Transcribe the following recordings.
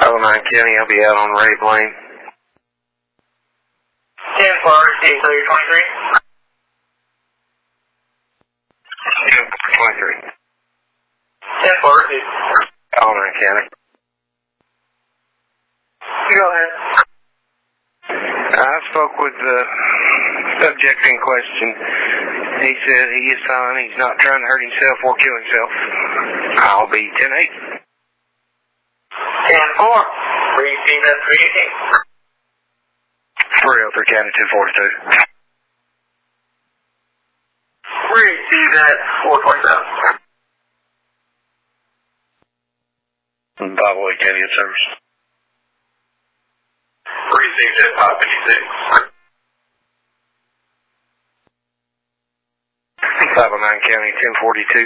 County, I'll be out on Ray Blaine. 10 for 23. 23. 10 for Allentown County. Go ahead. I spoke with the subject in question. He said he is fine. He's not trying to hurt himself or kill himself. I'll be 10-8. 10-4. Receive that 318. 303 County 242. Receive that 427. 508 County in service. Received at 556. 509 County 1042.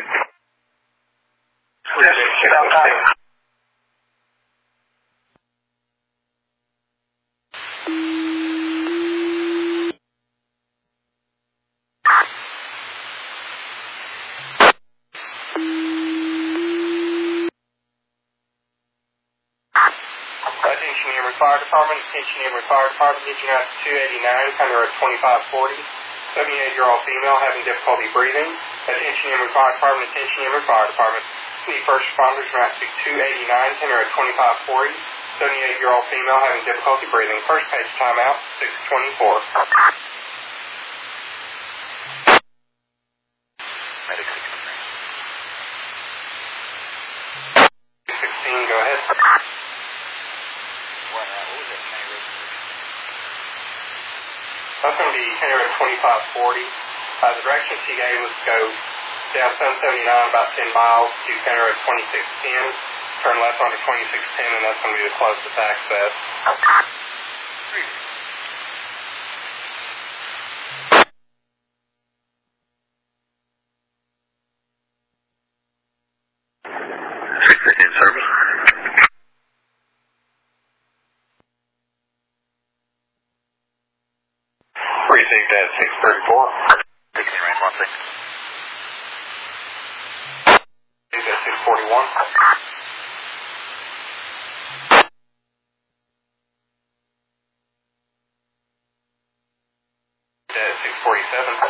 Attention Emory Fire Department, attention Emory Fire Department, reaching out to 289, County Road 2540. 78-year-old female having difficulty breathing. Attention Emory Fire Department, attention Emory Fire Department. Need first responders route 289, County Road 2540. 78-year-old female having difficulty breathing. First page timeout, 624. Medic 16, go ahead. What was that County Road? That's going to be County Road 2540. The direction she gave was to go down 779 about 10 miles to County Road 2610. Turn left onto 2610, and that's going to be the closest access. In service. Received at 634. 16 range 16. Received at 641. At 647.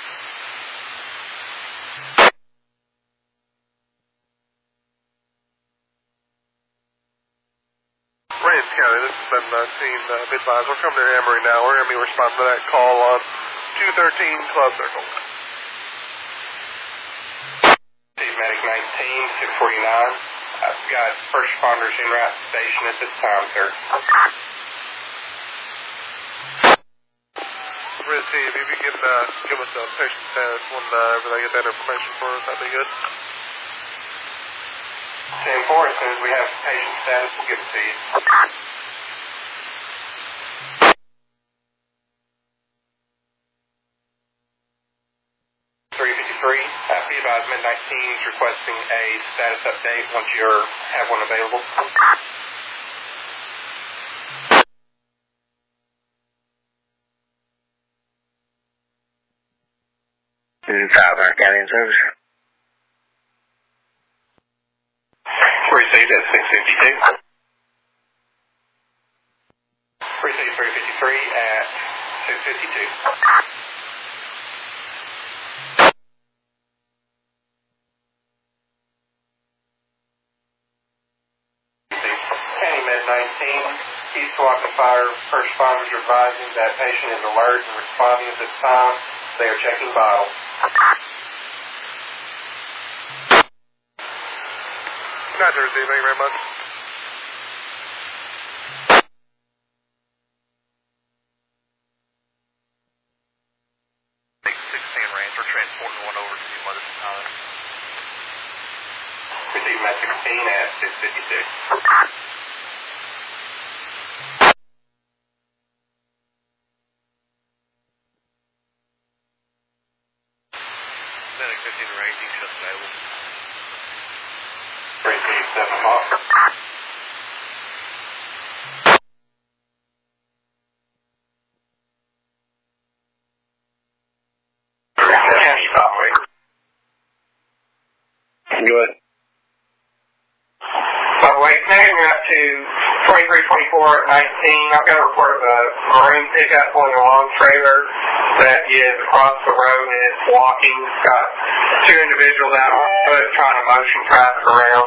Rains County, this has been seen advised. We're coming to Emory now. We're going to be responding to that call on 213 Club Circle. Steve Medic 19, 649. I've got first responders en route to station at this time, sir. Rizzy, if you can give us a patient status whenever they get that information for us, that'd be good. 10-4, as soon as we have patient status, we'll give it to you. Be advised, Mid-19 is requesting a status update once you have one available. Southern County in service. Received at 652. Received 353 at 652. County Med 19, East Walking Fire first responders are advising that patient is alert and responding at this time. They are checking vitals. Not to receive, thank you very much. 16 range, we're transporting one over to you by this time. Received Med 16 at 656. Medic 15 range, you just available. Received 7 o'clock. By the way, wait, now you're up to 2324 at 19. I've got a report of a maroon pickup pulling a long trailer that is across the road and it's walking. It's got two individuals out on foot trying to motion traffic around.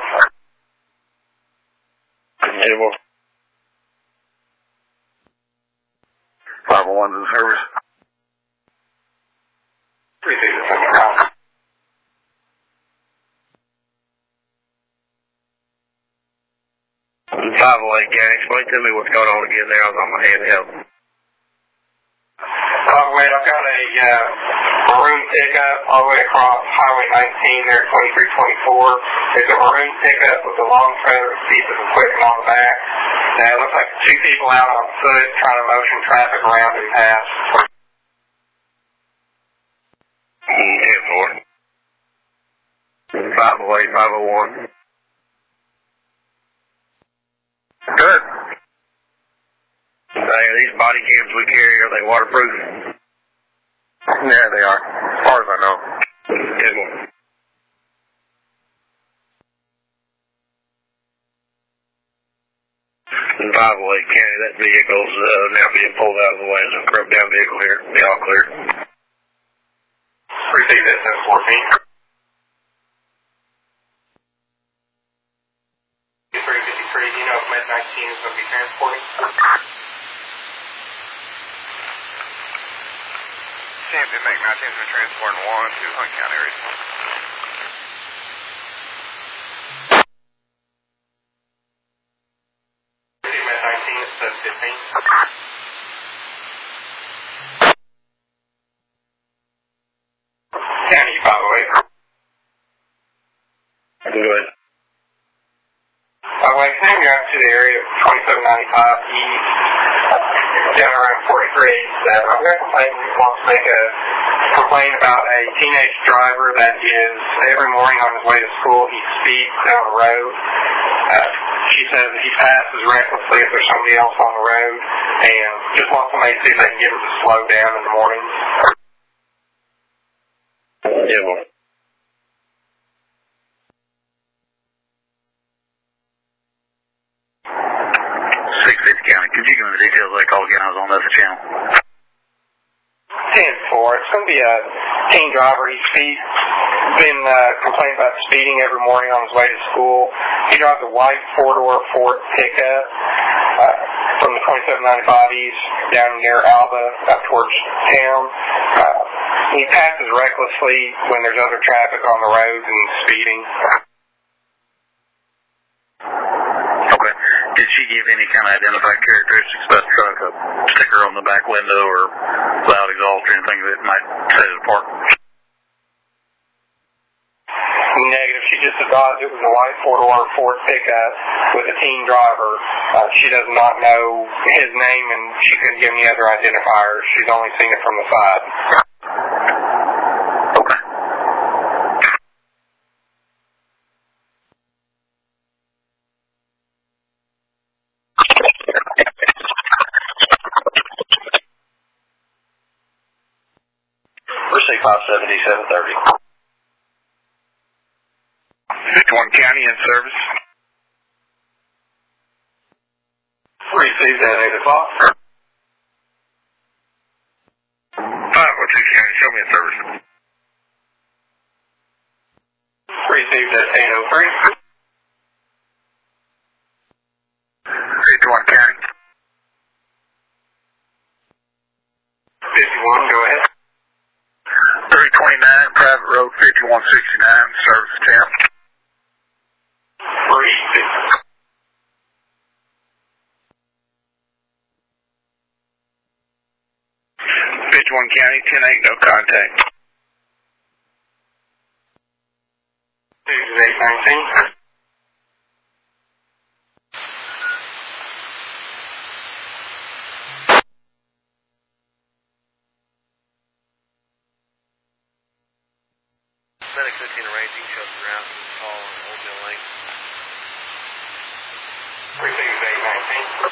Table. 501's in service. 3 508, County, explain to me what's going on again there. I was on my handheld. Wait, I've got a maroon pickup all the way across Highway 19 there at 2324. It's a maroon pickup with a long trailer with pieces of equipment on the back. It looks like two people out on foot trying to motion traffic around and pass. 10-4. 508, 501. Good. These body cams we carry, are they waterproof? Yeah, they are, as far as I know. Good one. 508 County, that vehicle's now being pulled out of the way. There's a broke down vehicle here. Be all clear. Receive this at 14. 353, do you know if Med 19 is going to be transporting? Champion Med 19 has been transporting 1 to Hunt County recently. Receive Med 19 at 715. County 508. Good. By the way, now you're out to the area of 2795 east, down around 4387. I've got a complaint who wants to make a complaint about a teenage driver that is every morning on his way to school, he speeds down the road. She says that he passes recklessly if there's somebody else on the road, and just wants somebody to see if they can get him to slow down in the morning. Yeah, well. 650 County, could you give me the details of that call again? I was on the other channel. 10-4. It's going to be a teen driver. He's been complaining about speeding every morning on his way to school. He drives a white four-door Ford pickup from the 2795 east down near Alba up towards town. He passes recklessly when there's other traffic on the roads and speeding. Okay. Did she give any kind of identified characteristics about the truck, a sticker on the back window or loud exhaust or anything that might set it apart? Negative. She just advised it was a white four-door Ford pickup with a teen driver. She does not know his name, and she couldn't give any other identifiers. She's only seen it from the side. Okay. Receive 570, 730. 51 County in service. Received at 8 o'clock. 502 County, show me in service. Received at 8:03. 51 County. 51, go ahead. 329, private road 5169, service attempt. 51 County, 10-8, no contact. This is 819. Medic 15 arranging, shows around and call on Old Mill Lane. Received 819.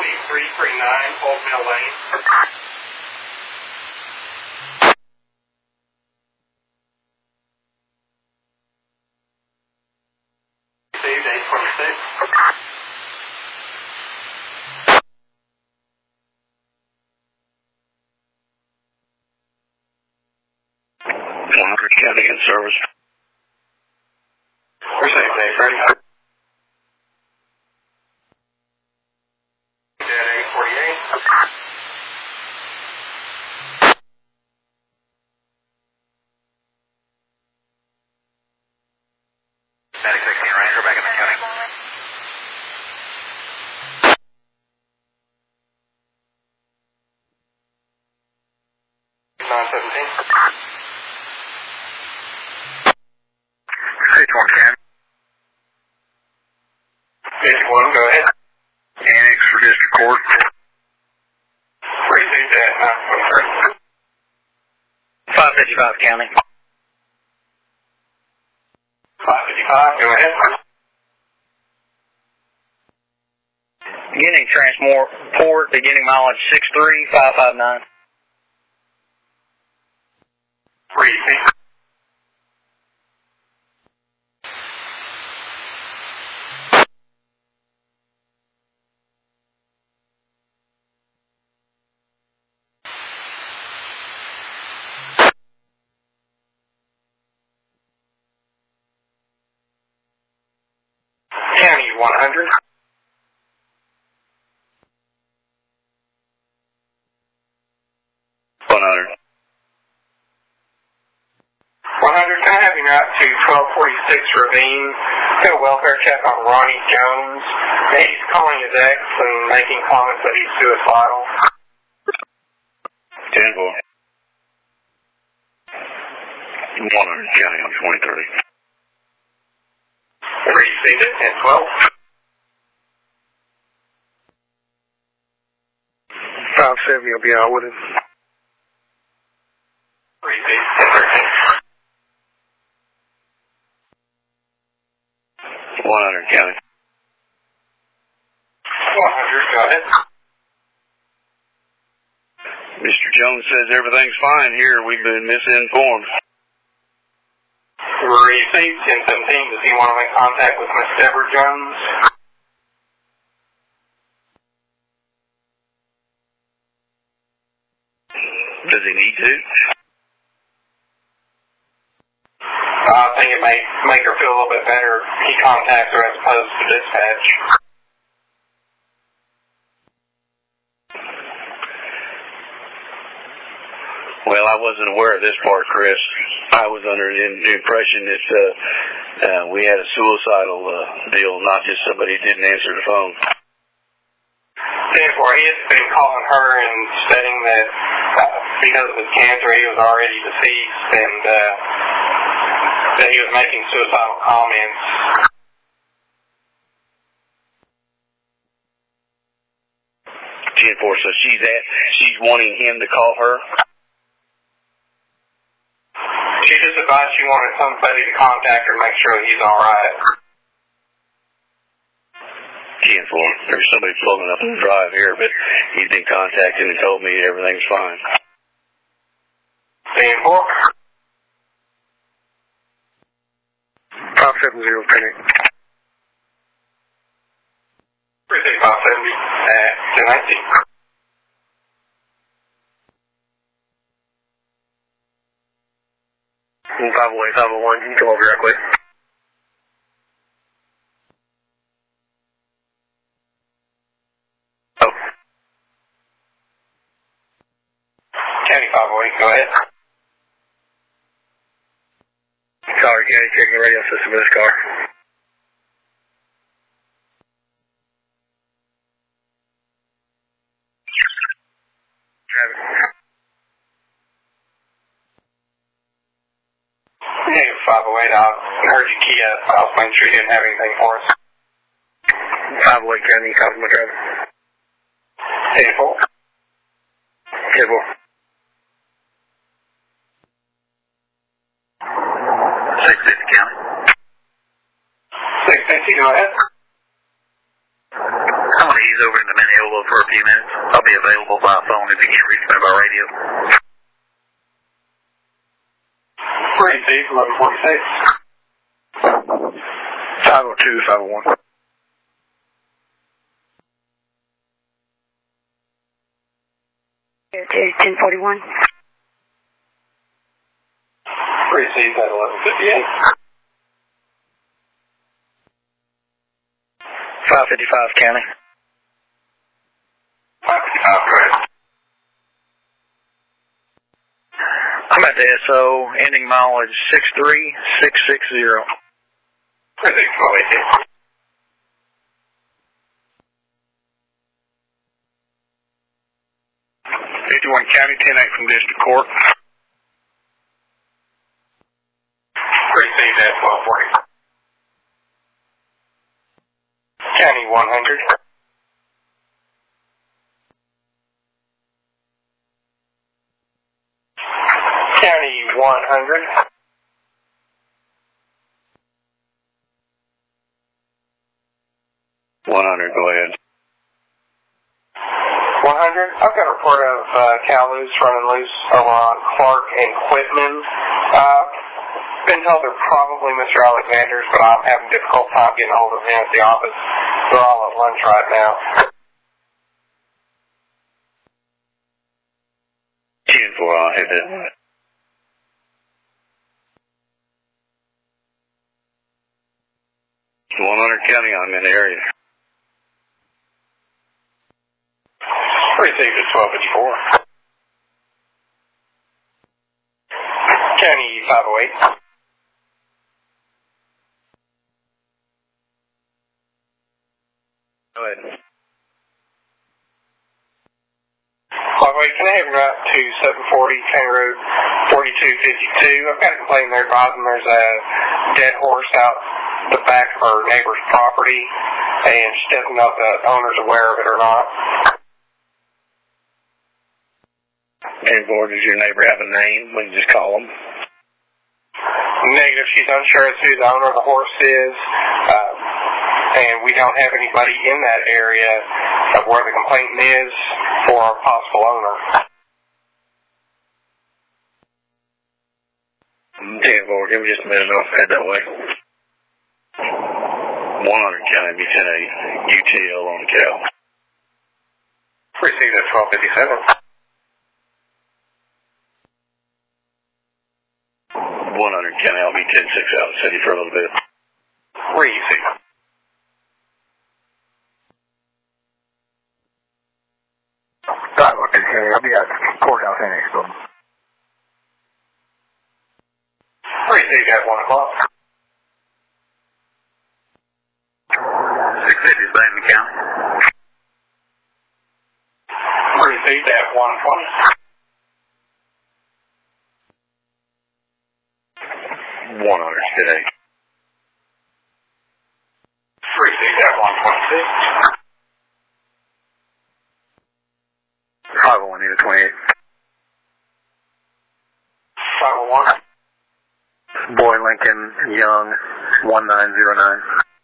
2339 Old Mill Lane. Received 826. 100 County in service. Received 830. Dead 848. Static 16 Ranger back in the county. Stage 1 County. Stage 1, go ahead. Annex for District Court. Received at 923. 555 County. 555, go ahead. Beginning transport, beginning mileage 63559. Received. County 100. 100. 100, can I have you out to 1246 Ravine? Do a welfare check on Ronnie Jones. He's calling his ex and making comments that he's suicidal. 10-4. 100 County on 2030. Received it, 1012. 570 will be out with him. Received, 1013. 100 County. 100, go ahead. Mr. Jones says everything's fine here. We've been misinformed. Received, 1017. Does he want to make contact with Miss Deborah Jones? Does he need to? I think it may make her feel a little bit better if he contacts her as opposed to dispatch. Well, I wasn't aware of this part, Chris. I was under the impression that we had a suicidal deal, not just somebody didn't answer the phone. Therefore, he has been calling her and stating that because of his cancer, he was already deceased and that he was making suicidal comments. So she's wanting him to call her? She just advised she wanted somebody to contact her and make sure he's alright. 10-4. There's somebody floating up on the drive here, but he's been contacted and told me everything's fine. 10-4. 570 Penny. Received 570 at 1019. 508, 501, can you come over here quick? Oh. County 508, go ahead. Sorry, County, checking the radio system of this car. Traffic. Hey, 508, I heard you key up. I was making sure you didn't have anything for us. 508, County, copy my traffic. 10-4. 10-4. 650 County. 650, go ahead. I want to ease over into Mineola payload for a few minutes. I'll be available by phone if you can't reach me by radio. Receive 1146. 502, 501. To 1041. Receive at 1158. 555 County. 555, go ahead. I'm at the SO, ending mileage 63660. Receive 1218. 51 County, 10-8 from District Court. Receive at 1240. County 100. County 100. Go ahead. 100. I've got a report of cow loose running loose over on Clark and Quitman. Been told they're probably Mr. Alexander's, but I'm having a difficult time getting hold of him at the office. They're all at lunch right now. 10-4, I'll hit that one. It's 100 County, I'm in the area. Received at 1254. County 508. Go ahead. By the way, can I have you out to 740 County Road 4252? I've got a complaint there advising there's a dead horse out the back of our neighbor's property, and she doesn't know if the owner's aware of it or not. And does your neighbor have a name? We can just call them. Negative. She's unsure as to who the owner of the horse is, and we don't have anybody in that area of where the complaint is for our possible owner. 10-4, give me just a minute. I'll head that way. 100 County, be 10-8. UTL on the cow. Received at 1257. 100 County, I'll be 10-6 out of the city for a little bit. Receive. I'll be at courthouse annex building. Received at 1 o'clock. 650 is Bateman County. Received at 1:20. 100 today. Received at 1:26. 501, need a 28. 501. Boy Lincoln Young, 1909.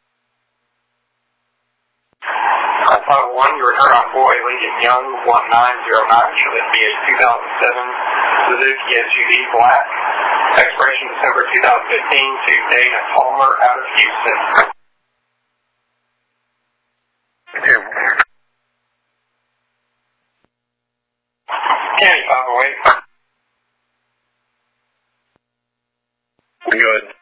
501, you return on Boy Lincoln Young, 1909. Should it be a 2007 Suzuki SUV black? Expiration December 2015 to Dana Palmer out of Houston. County 508. Good.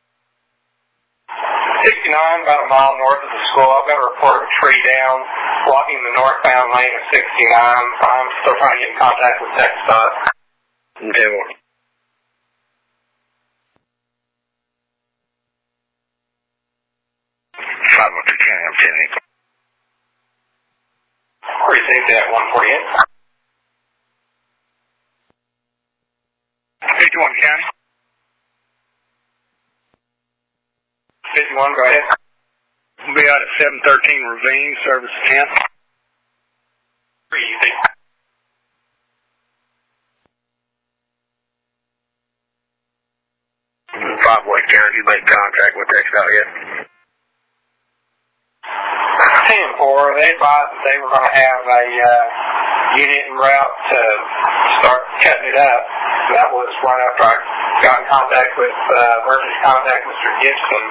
69, about a mile north of the school. I've got a report of a tree down, blocking the northbound lane of 69. I'm still trying to get in contact with TxDOT. Okay, 502 County, I'm 10-8. Received at 148. 51 County. 51, go ahead. We'll be out at 713 Ravine, service 10. Easy. Five-way County, you made contact with TxDOT yet? 10-4, they advised that they were going to have a unit en route to start cutting it up. That was right after I got in contact with emergency contact Mr. Gibson.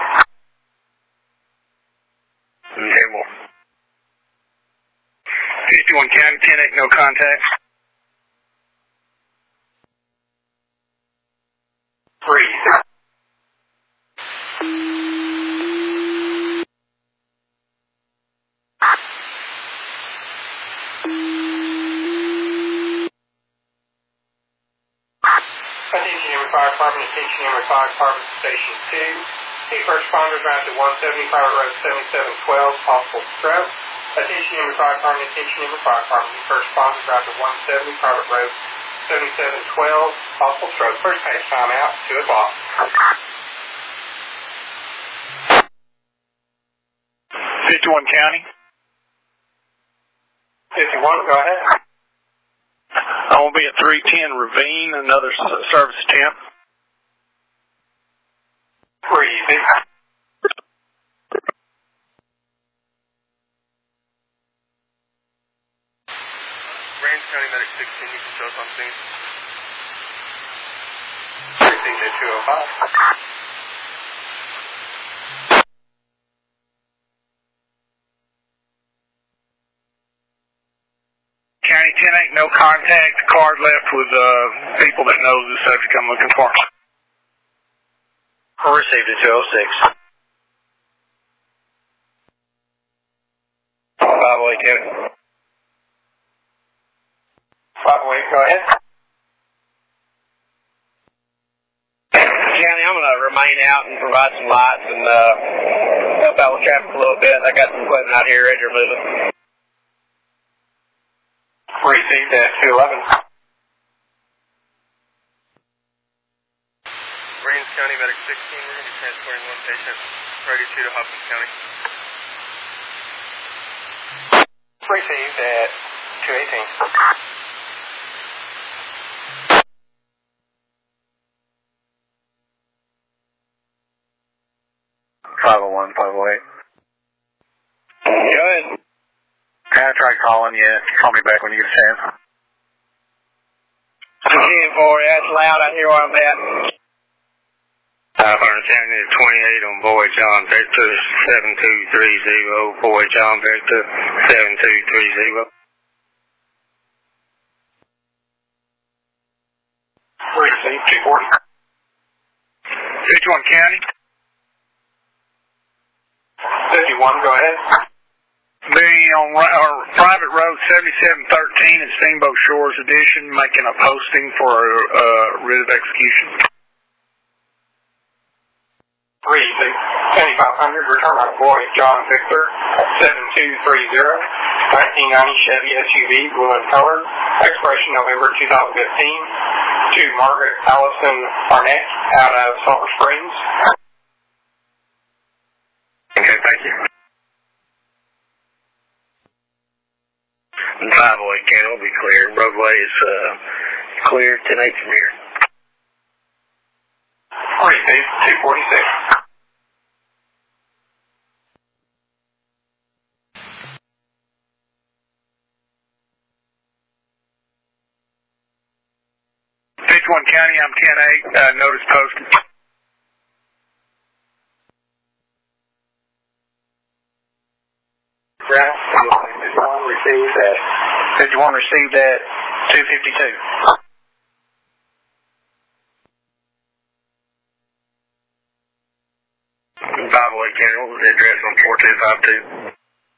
Okay, well. 51 County, 10-8, no contact. 3. Attention Emory Fire Department, attention Emory Fire Department, Station 2. Key first responders route to 170 Private Road 7712, possible stroke. Attention Emory Fire Department, attention Emory Fire Department. Key first responders route to 170 Private Road 7712, possible stroke. First page timeout, 2 o'clock. 51 County. 51, go ahead. I will be at 310 Ravine, another service attempt. 3. Range County Medic 16, you can show us on scene. 205. County 10-8, no contact. Card left with people that know the subject I'm looking for. Received at 206. 508 County. 508, go ahead. County, I'm going to remain out and provide some lights and help out with traffic a little bit. I got some equipment out here ready to remove it. Received at 211. Rains County Medic 16, we're going to be transporting one patient, 32 to Hopkins County. Received at 218. 501, 508. Go ahead. I tried calling you. Call me back when you get a chance. I'm 10-4, that's loud out here where I'm at. 570 to 28 on Boy John Victor 7230. Boy John Victor 7230. Received 240. 51 County. 51, go ahead. Being on private road 7713 in Steamboat Shores Edition, making a posting for writ of execution. 7500, return on Boy John Victor 7230. 1990 Chevy SUV, blue and colored. Expiration November 2015. To Margaret Allison Arnett out of Sulphur Springs. Okay, thank you. 508 County will be clear. Roadway is clear. 10-8 from here. Received 246. One County, I'm 10-8. Notice posted. Ground 51 received at 51 received at 252. 508 County, what was the address on 4252?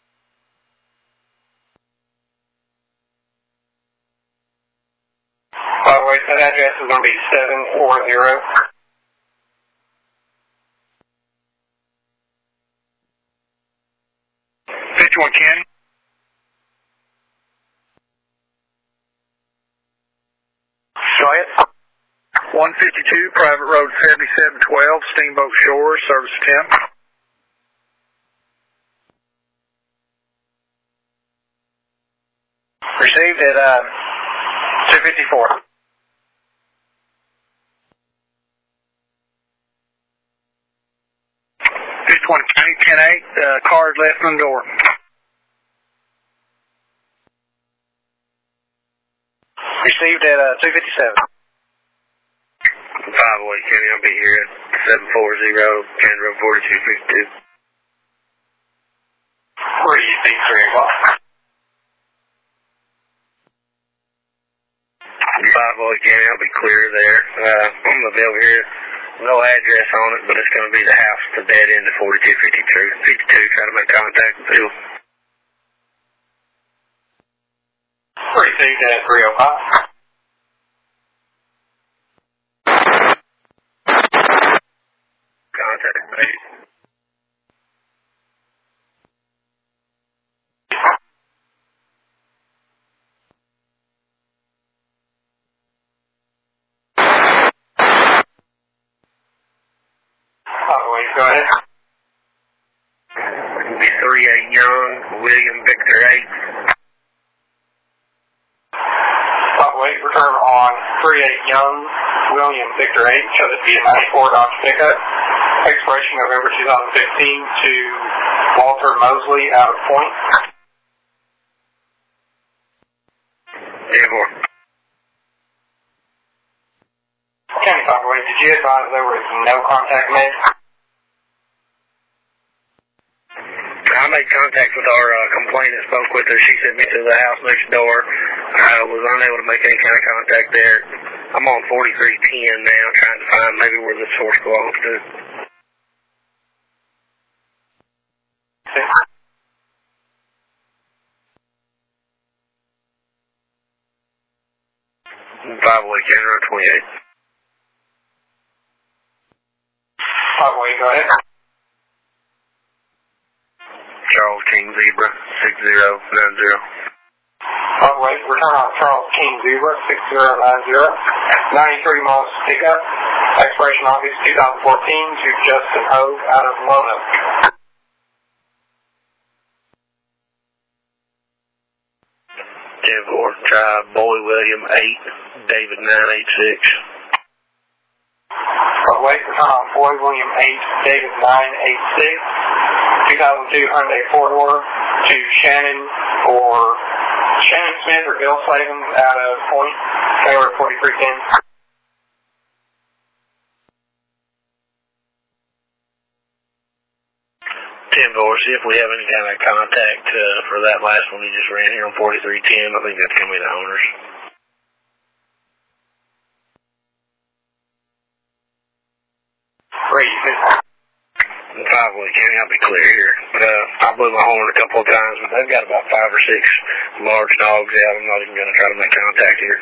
By the way, that address is going to be 740. 51 County. Go ahead. 152, Private Road 7712, Steamboat Shores, service attempt. Received at 254. 51 County, 10-8, card left on the door. Received at 257. 508 County, I'll be here at 740 County Road 4252. Where do you think 3 o'clock? 508 County, I'll be clear there. I'm going to be over here. No address on it, but it's going to be the house, the dead end of 4252. 52, try to make contact with Bill. Received at 305. Contact, please. Go ahead. 38 Young, William Victor 8. Return on 38 Young, William Victor 8. Show this be a 94 Dodge pickup. Expiration November 2015 to Walter Mosley out of Point. Therefore. County 508, did you advise there was no contact made? I made contact with our complainant, spoke with her. She sent me to the house next door. I was unable to make any kind of contact there. I'm on 4310 now, trying to find maybe where the source belongs to. Five-way County Road 28. 508, go ahead. Charles King Zebra 6090. 508, return on Charles King Zebra 6090. 93 miles pickup. Expiration August 2014 to Justin Hove out of Lona. Denver Drive, Boy William 8, David 986. 508, return on Boy William 8, David 986. 2002 Hyundai 4-door to Shannon Smith or Bill Slavens out of Point. They were 4310. See if we have any kind of contact for that last one he just ran here on 4310. I think that's going to be the owners. Great. 508 County, I'll be clear here. I blew my horn a couple of times, but they've got about 5 or 6 large dogs out. I'm not even going to try to make contact here.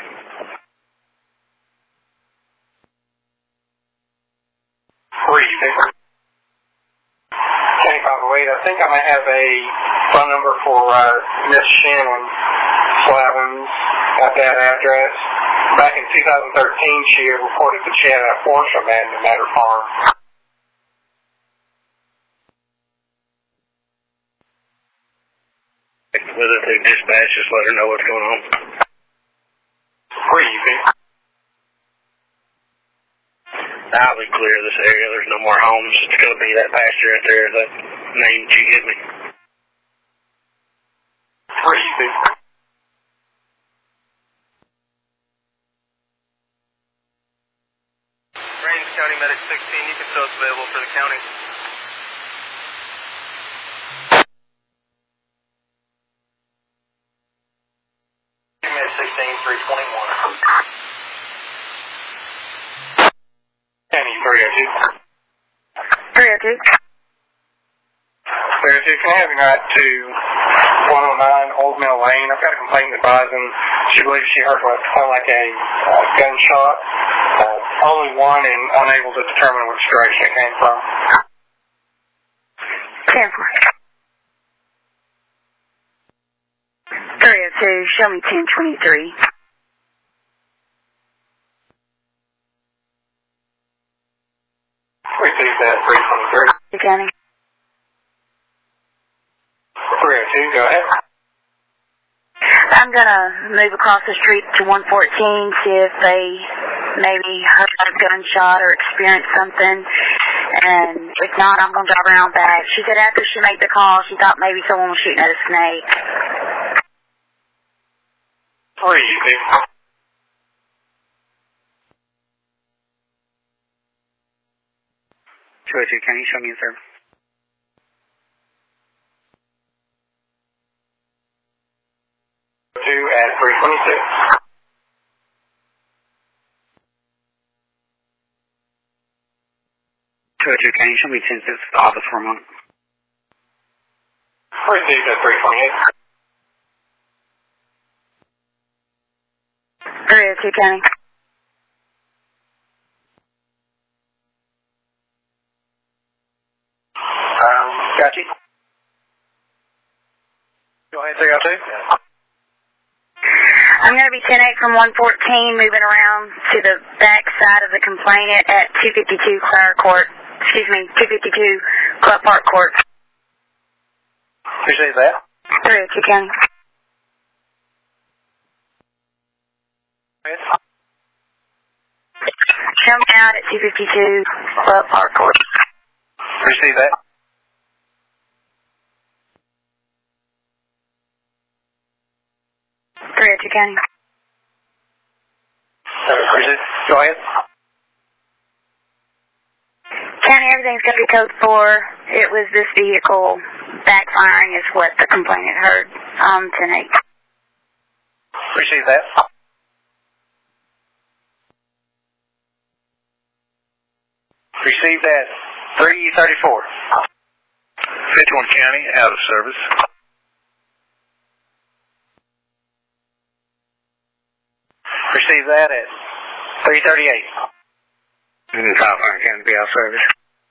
County 508, I think I might have a phone number for Miss Shannon Slavens at that address. Back in 2013, she had reported that she had a horse abandoned at her farm. With it through dispatch, just let her know what's going on. Where you think? I'll be clear of this area. There's no more homes. It's going to be that pasture right there, that name that you give me. Where you think? Rains County Medic 16, you can show us available for the county. Med 16, 321. County 302. 302. 302, can I have you out to 109 Old Mill Lane? I've got a complaint advising she believes she heard what sounded like a gunshot. Only one and unable to determine which direction it came from. 10-4. 302, show me 1023. Received that 323. County. 302, go ahead. I'm going to move across the street to 114, see if they maybe heard a gunshot or experienced something. And if not, I'm going to drive around back. She said after she made the call, she thought maybe someone was shooting at a snake. 302. 202 County, show me in service. Two at 326. 202 County, show me 10 cents to the office for a moment. Received at 328. 302 County. Got you. Go ahead, 302. I'm going to be 10-8 from 114, moving around to the back side of the complainant at 252 Clare Court. Excuse me, 252 Club Park Court. Appreciate that. 302 County. Show me out at 252 Club Park Court. Receive that. County. Go ahead. County, everything's going to be code 4. It was this vehicle backfiring is what the complainant heard 10-8. Appreciate that. Received at 334. 51 County, out of service. Receive that at 338. And 500 County, be out of service.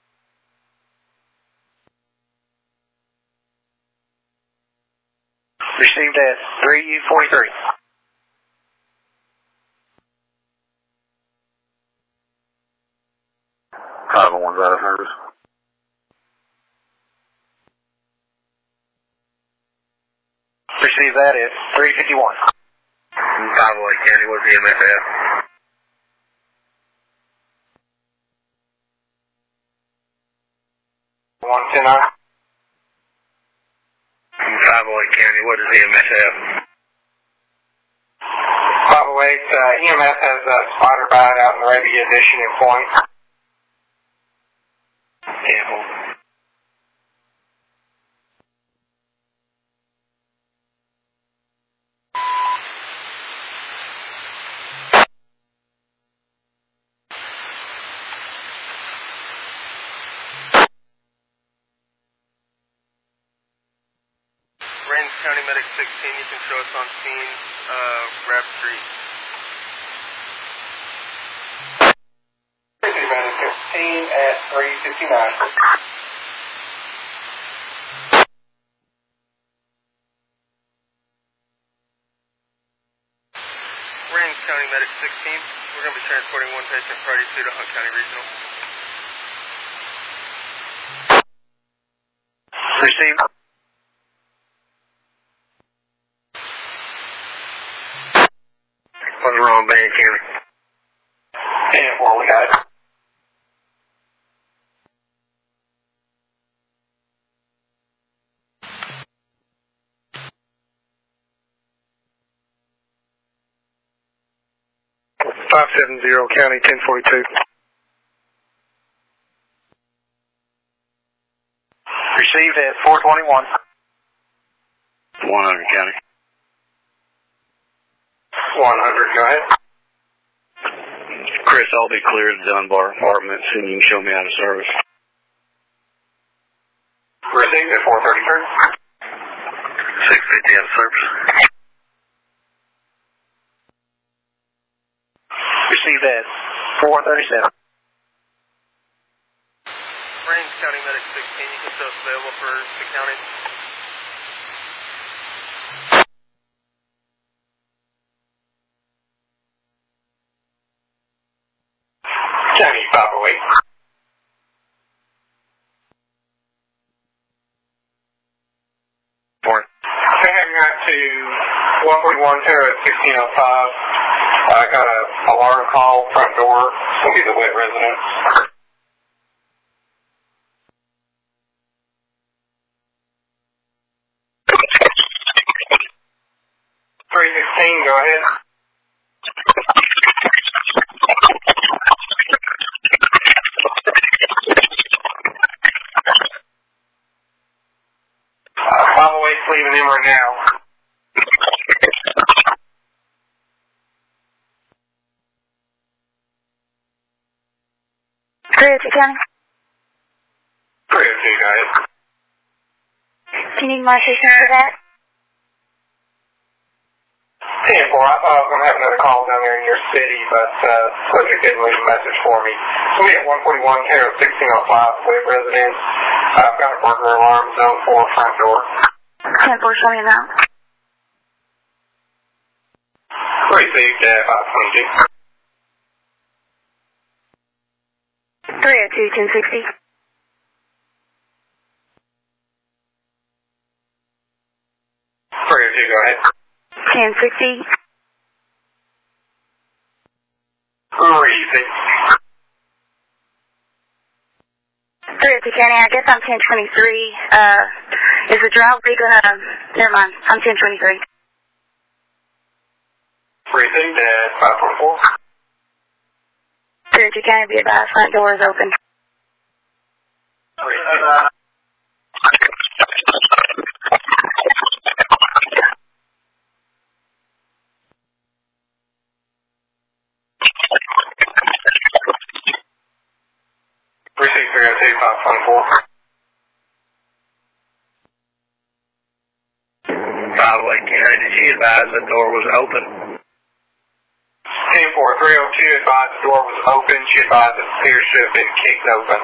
Received at 343. One's out of service. Receive that at 351. 508 County, what's the MSF? One 10-9. 508 County, what is the MSF? 508, EMS has a spider bite out in the Arabia Edition in Point. Cancel. Rains County Medic 16, you can show us on scene, Grab Street. Medic 15 at 359. Rains County Medic 16, we're going to be transporting one patient, priority 2 to Hunt County Regional. Received. What's wrong, Band County? And 4, we got it. County 1042. Received at 421. 100 County. 100, go ahead. Chris, I'll be clear of the Dunbar apartments and you can show me out of service. Received at 433. 650 out of service. Received at 437. Rains County Medic 16, you can show us available for the county. County 508. Morning. Okay, heading out to 141 Terra at 1605. I got a alarm call, front door. Will be the wet residence. 316, go ahead. in Emory now. 302 County. 302, go ahead. Do you need my assistance for that? 10-4, I thought I was going to have another call down there in your city, but subject didn't leave a message for me. So we at 141 KO 1605 with residents. I've got a burglar alarm, zone 4, front door. 10-4, show me now. Received at 522. 302 1060. 302, go ahead. 1060. Receive. 302 County, I guess I'm 1023. Is the driveway gonna... Never mind, I'm 1023. Received at 524. 302 County, be advised, front door is open. Received. Received 302, 524. 508 County, did she advise the door was open? 10-4, 302 advised the door was open. She advised that the stairs should have been kicked open.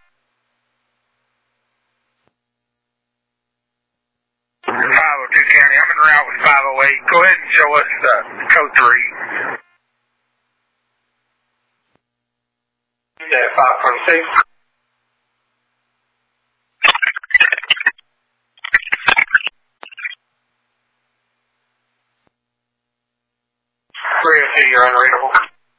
502 County, I'm en route with 508. Go ahead and show us code 3. At 526. You're unreadable.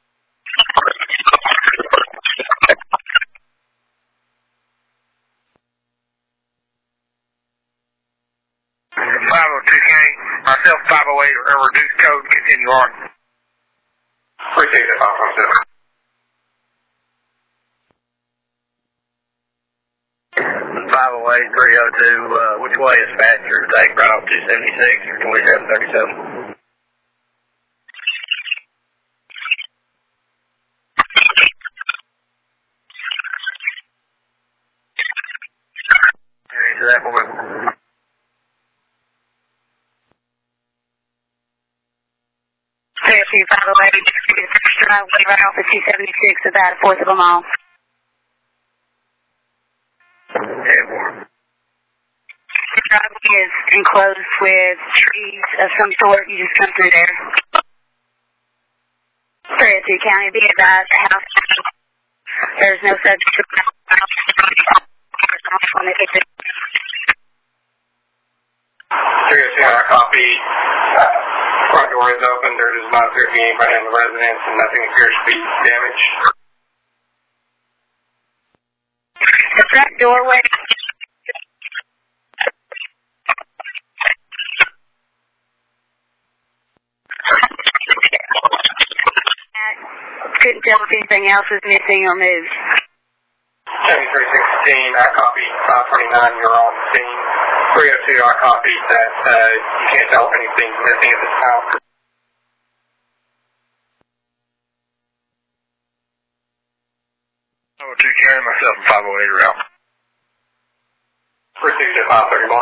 502 County, myself 508, reduced code, continue on. Received at 527. 508, 302, which way is faster to take, right off 276 or 2737? To that point. KFC 508, driveway right off of 276, about a fourth of a mile. The driveway is enclosed with trees of some sort. You just come through there. 302 County, be advised, the house. There's no subject to I copy. Front door is open. There does not appear to be anybody in the residence, and nothing appears to be damaged. The front doorway. Couldn't tell if anything else was missing or moved. 7316, I copy 529, you're on the scene. 302, I copy that you can't tell if anything's missing at this time. Oh, 2 County, myself and 508 are out. Received at 531.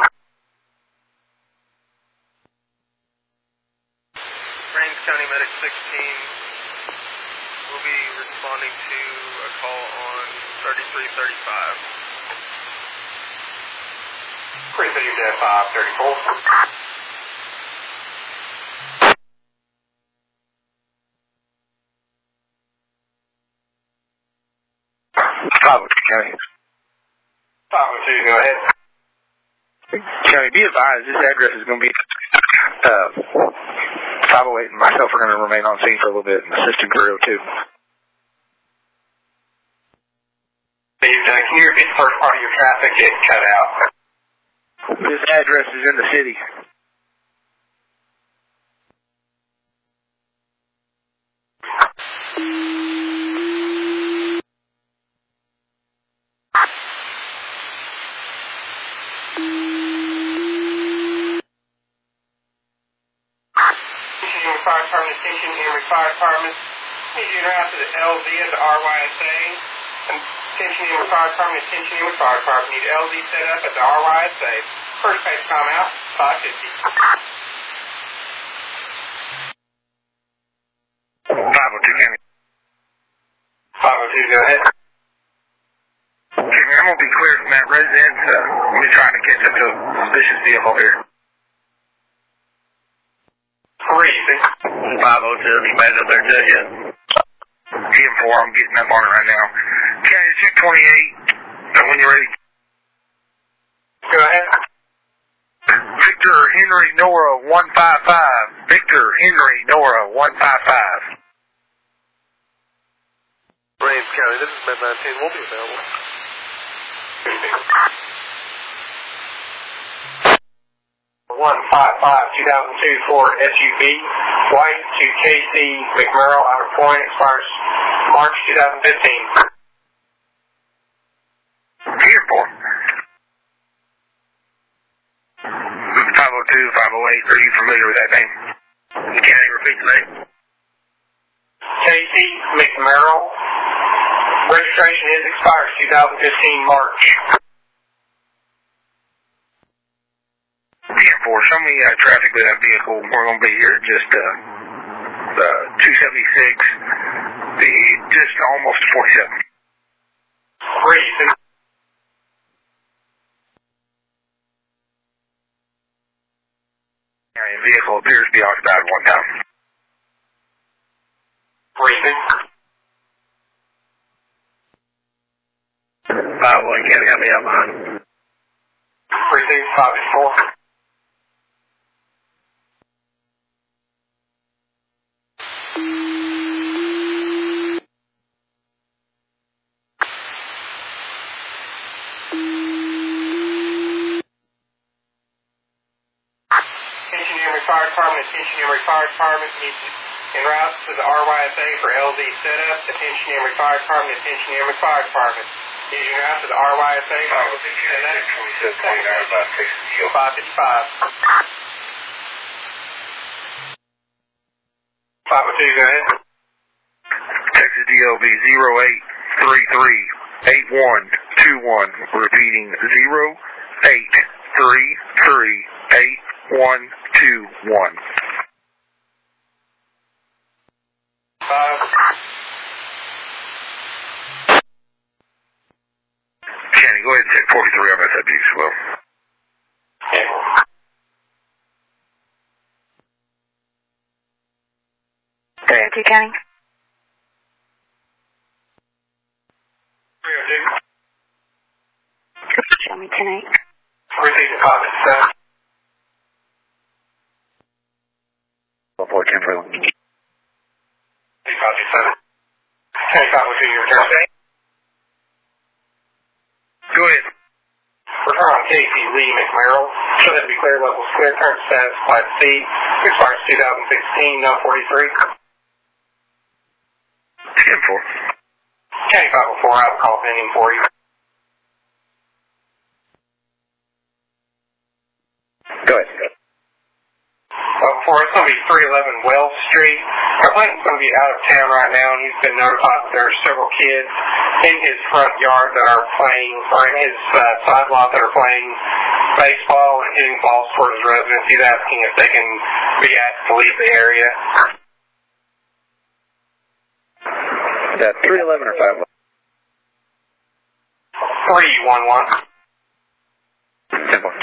Rains County Medic 16 will be responding to a call on 3335. Received at 534. 502 County. 502, go ahead. County, be advised, this address is going to be 508 and myself are going to remain on scene for a little bit and assistant 302. Can you repeat the first part of your traffic? It cut out. This address is in the city. Emory Fire Department, attention Emory Fire Department. Need you to route to the LZ at the RYSA. Attention Emory Fire Department, attention Emory Fire Department. Need LZ set up at the RYSA. First page timeout, 550. 502 County. 502, go ahead. Okay, man, I'm going to be clear from that residence. We're trying to catch up to a suspicious vehicle here. 3. 502, back up there to you. 10-4, I'm getting up on it right now. County 228, when you're ready. Go ahead. Victor Henry Nora 155. Victor Henry Nora 155. Rains County, this is Med 19. We'll be available. 155 2002 Ford SUV, white to KC McMurrow, Outer Point, expires March 2015. 10-4. 502, 508, are you familiar with that name? Can you repeat the name? Casey McMurrow. Registration is expires 2015 March. 10-4, show me traffic with that vehicle. We're going to be here at just 276, just almost 47. 3. The vehicle appears to be occupied at one time. 3. 501 County, got me up behind. 3. 5-4. Fire Department, attention Emory Fire Department, needs en route to the RYSA for LZ setup. Attention Emory Fire Department, attention Emory Fire Department. Needs en route to the RYSA for LZ setup. 555. 502, go ahead. Texas DLV 08338121, repeating 08338121. 5. Kenny, go ahead and take 43 on that subject as well. Okay. 302 County. 302. Show me 10-8. Receive deposit 7. 14 for them. Deposit 7. 10-5 will do your return date. Go ahead. Return on Casey Lee McMurrow. Should that be clear levels clear? Current status Class C. Expires 2016, no 43. 10-4. County 504, I will call pending for you. Go ahead. For it's going to be 311 Wells Street. Our client's going to be out of town right now, and he's been notified that there are several kids in his front yard that are playing, or in his side lot that are playing baseball and hitting balls toward his residence. He's asking if they can be asked to leave the area. Is that 311 or 511? 311. 10-4.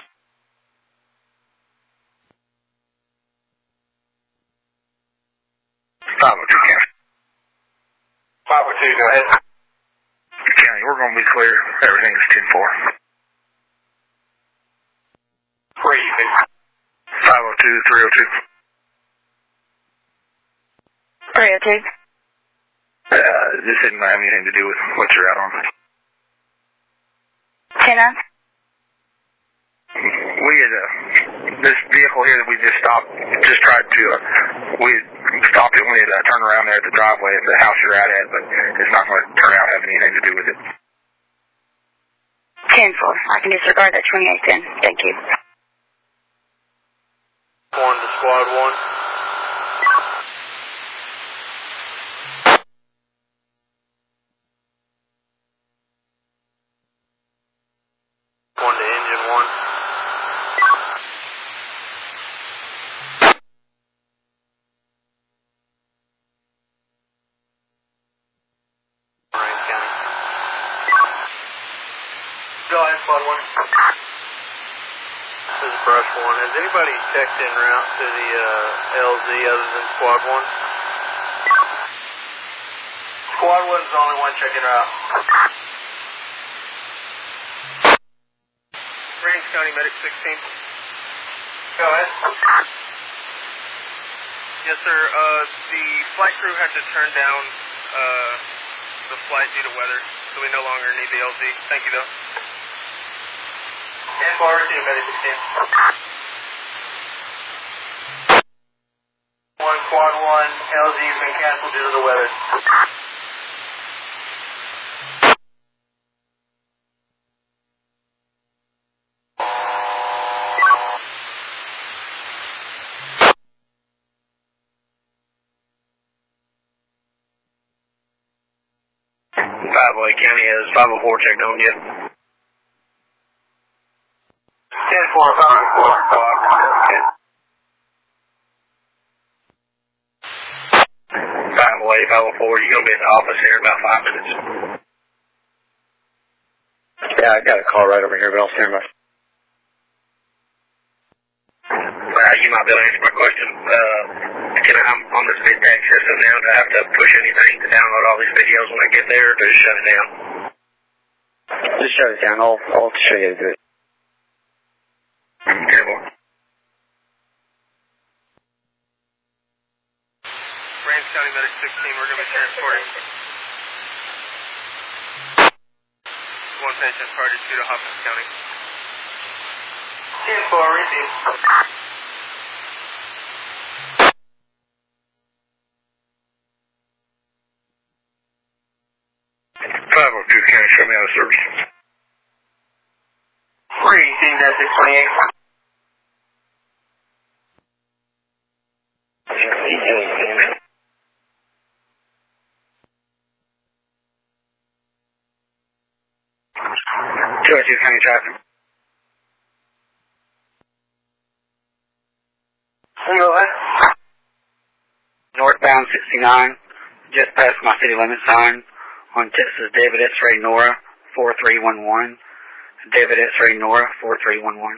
502 County. 502, go ahead. County, we're going to be clear. Everything is 10-4. 502, 302. 302. This didn't have anything to do with what you're out on. 10-9. We had this vehicle here that we just stopped, just tried to, we had stopped it when we had turned around there at the driveway at the house you're out at, but it's not going to turn out to have anything to do with it. 10-4. I can disregard that 2810. Thank you. 1 to squad 1. Squad 1. This is Brush 1. Has anybody checked en route to the LZ other than Squad 1? Squad 1's the only one checking out. Rains County Medic 16. Go ahead. Yes, sir. The flight crew had to turn down the flight due to weather, so we no longer need the LZ. Thank you, though. 10-4, receive Medic 16. 1 Squad 1, LZ has been canceled due to the weather. County has 504 checked on yet. 10-4, 508, 504, you're going to be at the office here in about 5 minutes. Yeah, I got a call right over here, but I'll stand by. You might be able to answer my question. I'm on this feedback system now. Do I have to push anything to download all these videos when I get there, or just shut it down? Just shut it down. I'll show you how to do it. Careful. Rains County Medic 16, we're going to be transporting one patient party to Hopkins County. 10-4, receive. 502 County, show me out of service. Receive that 628. County traffic. Go ahead. Northbound 69, just past my city limit sign on Texas David X-Ray Nora 4311. David X-Ray Nora 4311.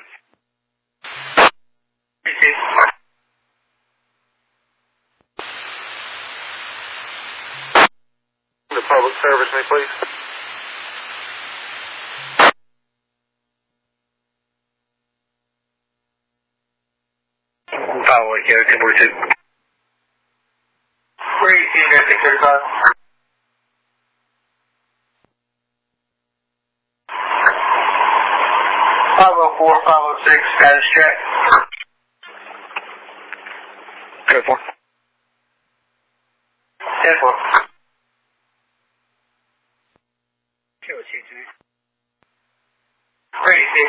The public service, me please. Power, go 242. Receive that 635. .504, 506, status check. Code 4. 10-4. Receive.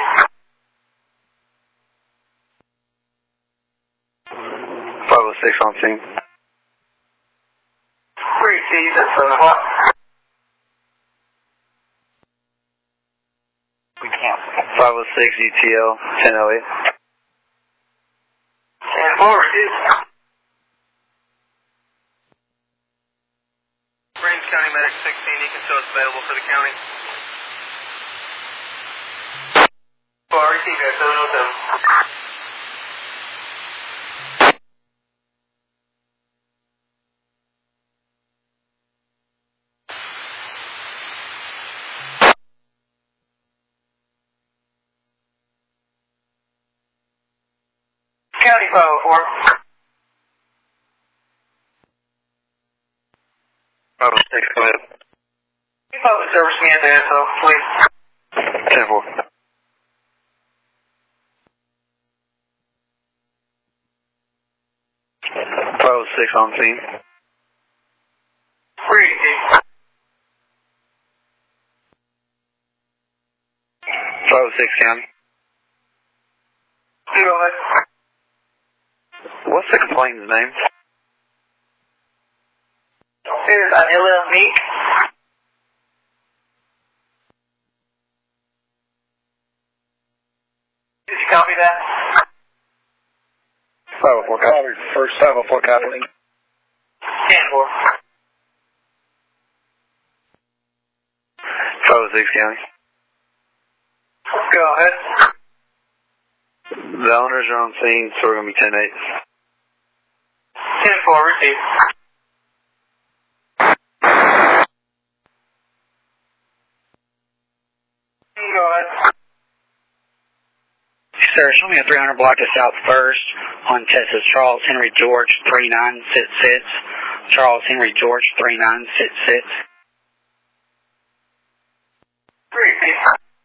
506 on scene. Receive at 7 o'clock. We can't. 506 UTL 1008. 10-4, receive. Rains County Medic 16, you can show us available for the county. Receive at 707. County 504. 506, go ahead. Public service me at the SO, please. 10-4. 506 on scene. Receive. 506 County. Go ahead. What's the complainant's name? Here's Anila Meek. Did you copy that? 504 copy. First 504 copy. 10-4. 506 County. Go ahead. The owners are on scene, so we're going to be 10-8. 10-4, receive. Go ahead. Sir, show me a 300 block to South First on Texas. Charles Henry George 3966. Charles Henry George 3966. Receive.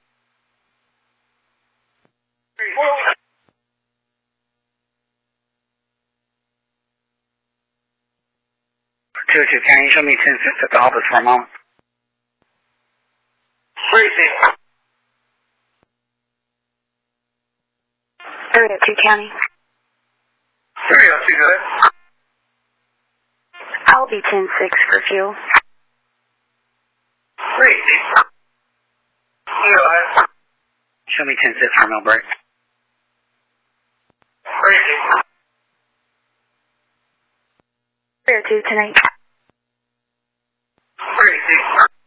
202, can you show me 10 cents at the office for a moment? Receive. 302 County. 302, go ahead. I'll be 10-6 for fuel. Receive. Go ahead. Show me 10 cents for a mill break. Receive. 302 tonight. Receive.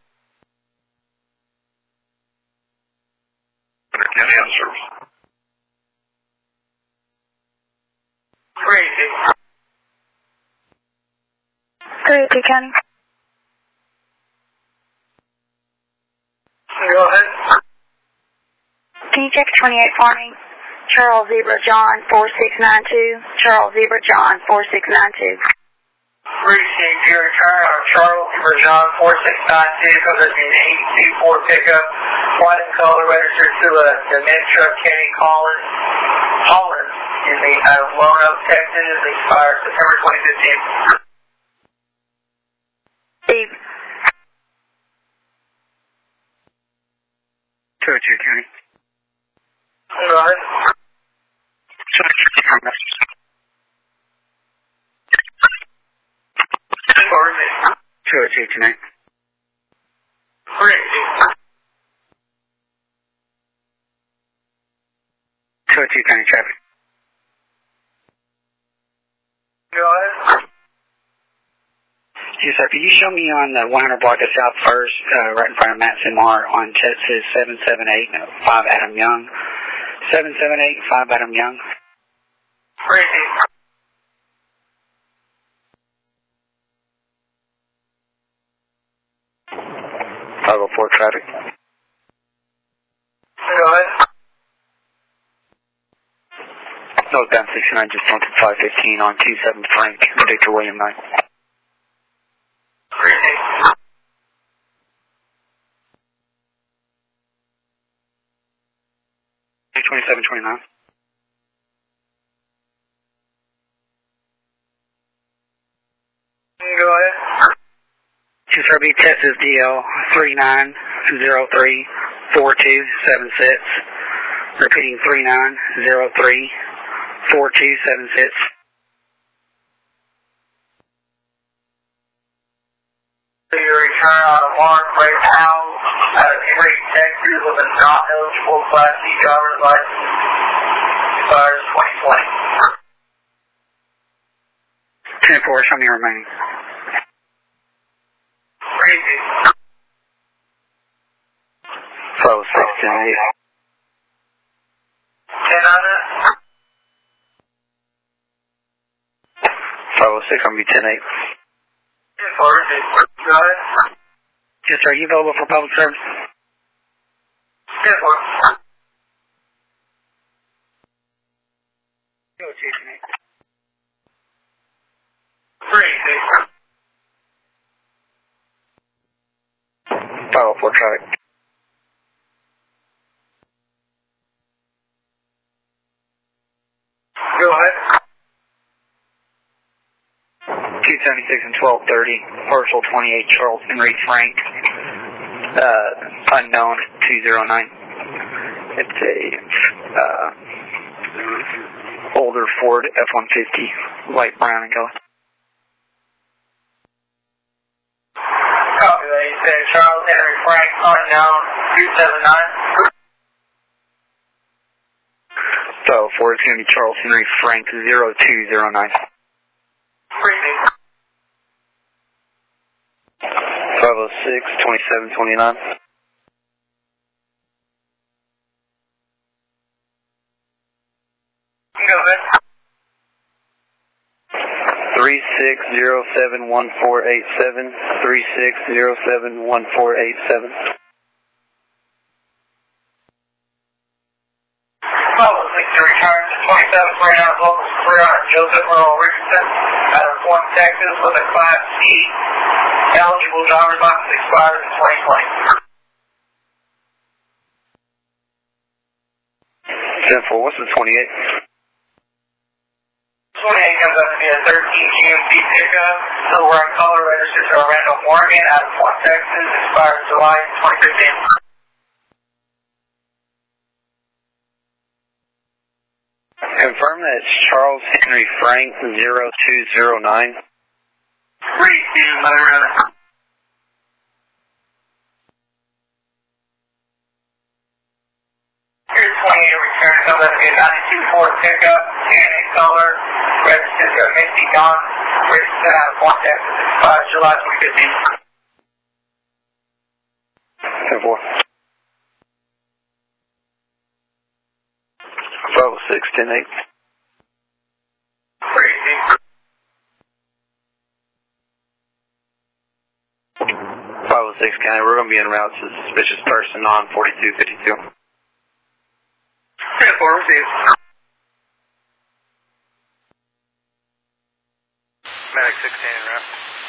County on service. Receive. 302 County. Go ahead. Can you check 28 for me? Charles Zebra John 4692. Charles Zebra John 4692. Receive your return on Charles for John 4692 because it's an 824 pickup, white and color, registered to the Metro Kenny Collins in the Lone Oak, Texas, expired September 2015. Steve. 202 County. Go ahead. 202 tonight. Receive. 202 County traffic. Go ahead. Yes, sir. Could you show me on the 100 block of South First, right in front of Matt Simar on Texas 778 5 Adam Young? 778 5 Adam Young. Receive. 504 traffic. Go ahead. Northbound 69, just north of 515 on 27 Frank, Victor William 9. Receive. 2729. Go ahead. Yes, sir. Be Texas DL 39034276. Repeating 39034276. Your return on a Warren Ray Powell out of Henry, Texas with a non-eligible Class C driver's license. Expires 2020. 10-4, show me remaining. Receive. 506 10-8. 10 on it. 506, I'm going to be 10-8. 10-4, receive. Go ahead. Yes, sir. Are you available for public service? 10-4. Go, Chief. 3-6. 504 traffic. Go ahead. 276 and 1230. Parcel 28, Charles Henry Frank. Unknown 209. It's a older Ford F-150, light brown in color. Copy that. You said Charles Henry Frank, unknown 279. 504 is going to be Charles Henry Frank 0209. Receive. 506 2729. 36071487, 36071487. Return to 27 local 300 Joseph Earl Richardson out of Fort Texas with a Class C eligible driver's license expires in 2020. 10-4, what's the 28? 28 comes up to be a 13 GMC pickup, silver in color, registered to Randolph, Oregon, out of Fort Texas, expires July 2015. Confirm that it's Charles Henry Frank 0209. 32, Mother. Here's 28 return comes up to be a 92 Ford pickup, tan in color, registered to Misty Dawn, registered out of Fort Texas, expires July 2015. 10-4. 506, 10-8. 506 County, we're going to be en route to suspicious person on 4252. 10-4, received. Medic 16 en route.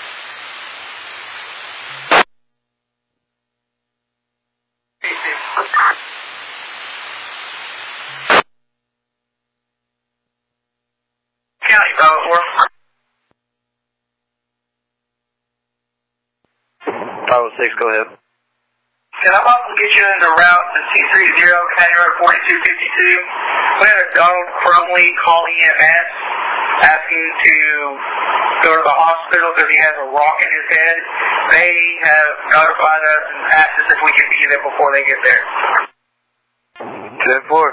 County, Bravo 4. 506, go ahead. Can I possibly get you into route to C30, County Road 4252? We had a Donald Crumley calling EMS, asking to go to the hospital because he has a rock in his head. They have notified us and asked us if we could be there before they get there. 10-4.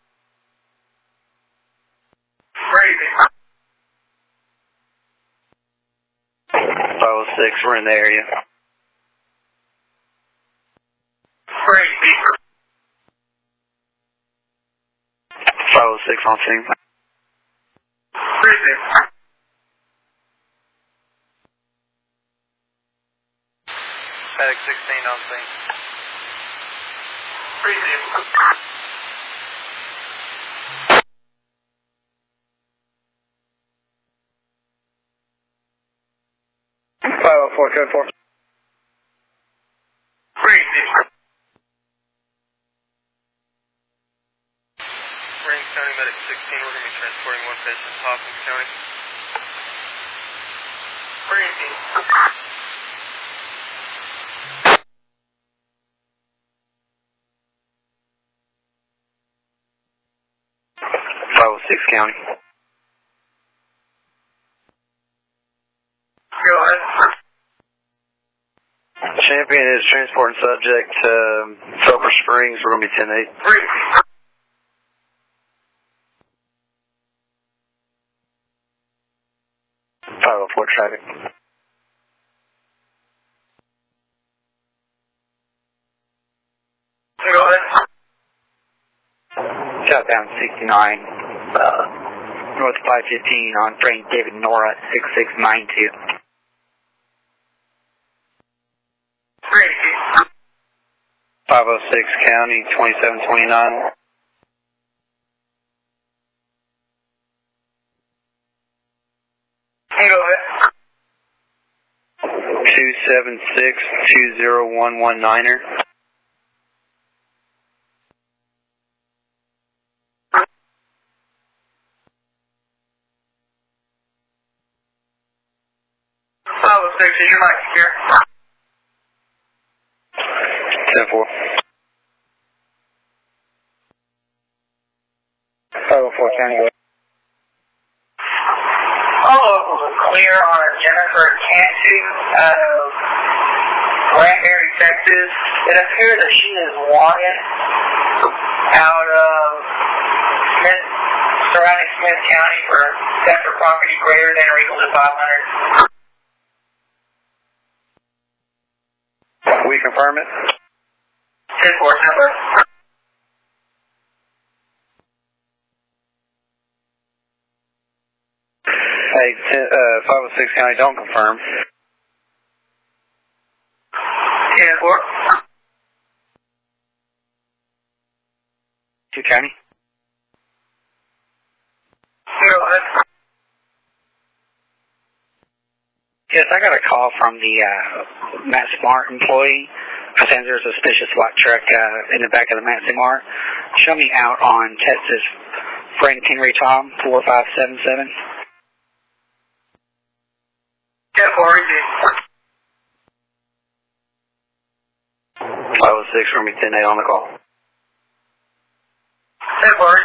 Crazy. 506, we're in the area. Crazy. 506 on scene. Crazy. Medic 16 on scene. Crazy. 504, 10-4. Crazy. Ring County Medic 16, we're going to be transporting one patient to Hopkins County. Crazy. 506 County. Go ahead. Champion is transporting subject to Sulphur Springs. We're going to be 10-8. Crazy. 504 traffic. Go ahead. Southbound 69, north 515 on Frank David Nora 6692. Crazy. 506 County, 2729. Go ahead. 276-20119er. Is your mic secure? 10-4. 504 County. All locals are clear on a Jennifer Cantu out of Granbury, Texas. It appears that she is wanted out of surrounding Smith County for theft of property greater than or equal to 500. We confirm it. 10-4 number. Hey, 506 506 County, don't confirm. 10-4. 2 County. 0-1. Yes, I got a call from the Matt Smart employee. Saying there's a suspicious white truck in the back of the Matt Smart. Show me out on Texas Frank Henry Tom 4577. 10-4. 506 from me 10-8 on the call. 10-4.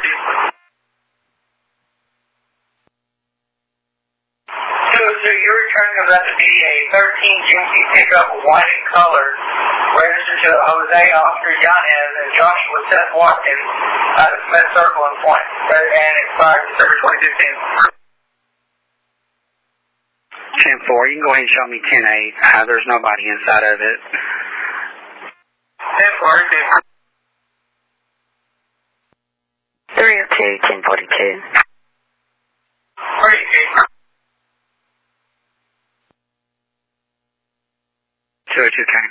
So you're returning about to be a 13 GMC pickup, white in color, registered to Jose Oscar Yanez and Joshua Seth Watkins out of Smith Circle in Point, and expired December 2015. 10-4, you can go ahead and show me 10-8. There's nobody inside of it. 10-4. 302, 1042. 202 County.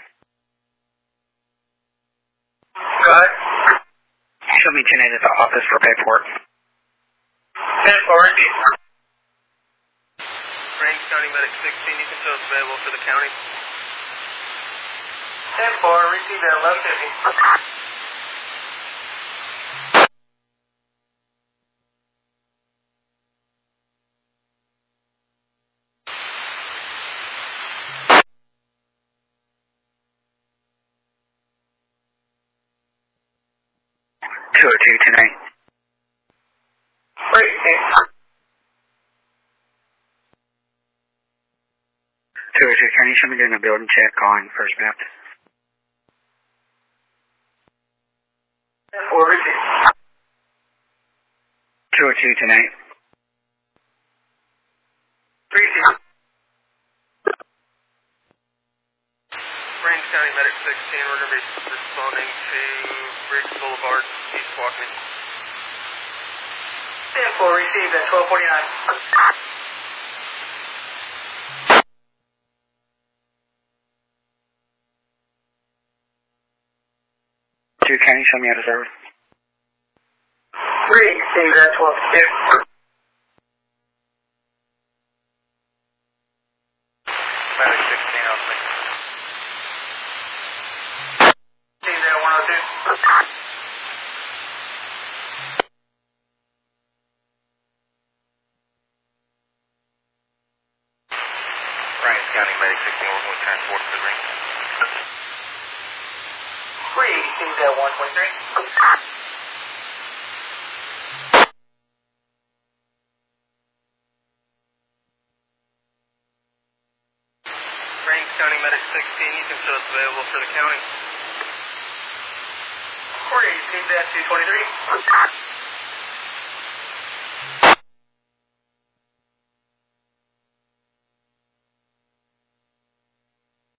Go ahead. Show me 10-8 at the office for paperwork. 10-4. Range County Medic 16, you can show us available for the county. 10-4, received at 1150. 202 10-8. 202, can you show me doing a building check on First Baptist? 202 10-8. Range County Medic 16, we're going to be responding to Briggs Boulevard, East Walkman. 10-4, received at 1249. 2, can you show me how to serve? 3, received at 12-2. Medic 16, I'll think. Received at 102. Range County Medic 16, we're going to transport to the ring. 3, received at 123. Range County Medic 16, you can show us available for the county. 4, received at 223.